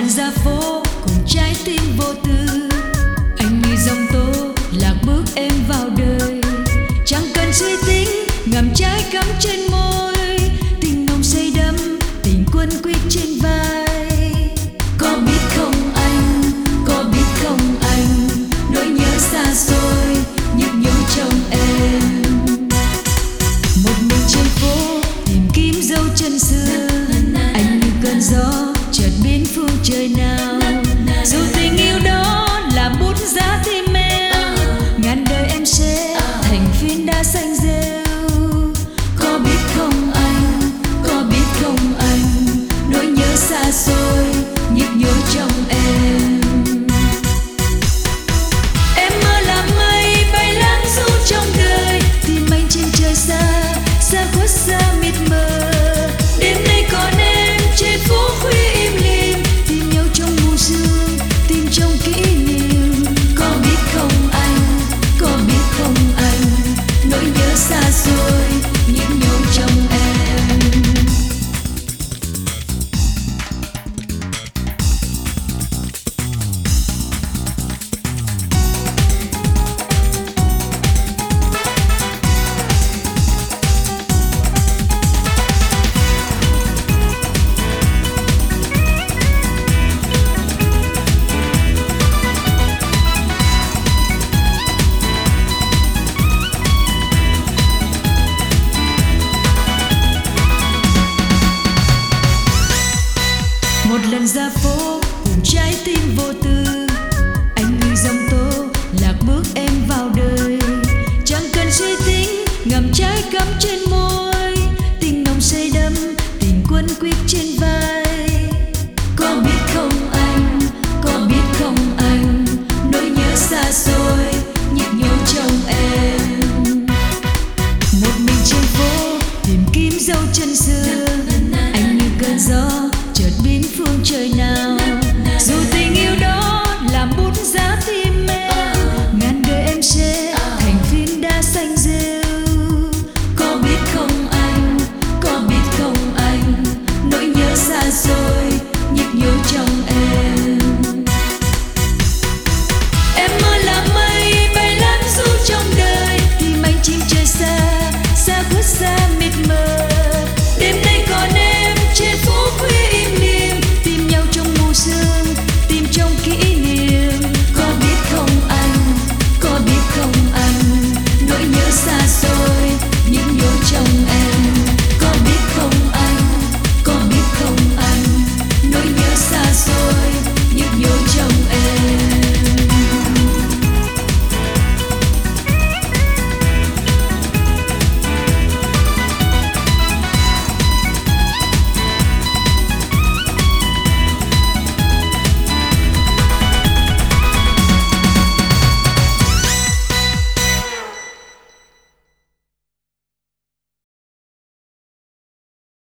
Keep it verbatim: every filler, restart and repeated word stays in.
lần ra phố cùng trái tim vô tư. Anh như dòng tố lạc bước em vào đời, chẳng cần suy tính ngậm trái cắm trên môi. Tình nồng say đắm, tình quấn quýt trên vai. Có biết không anh, có biết không anh, nỗi nhớ xa xôi nhức nhối trong em. Một mình trên phố tìm kiếm dấu chân xưa, anh như cơn gió chợt biến phương trời nào. Dù tình yêu đó là bút giá tim em, ngàn đời em sẽ thành phiến đá xanh rêu. Có biết không anh, có biết không anh, nỗi nhớ xa xôi nhức nhối trong em. Em mơ làm mây bay lãng du trong đời, tìm anh trên trời xa xa khuất xa.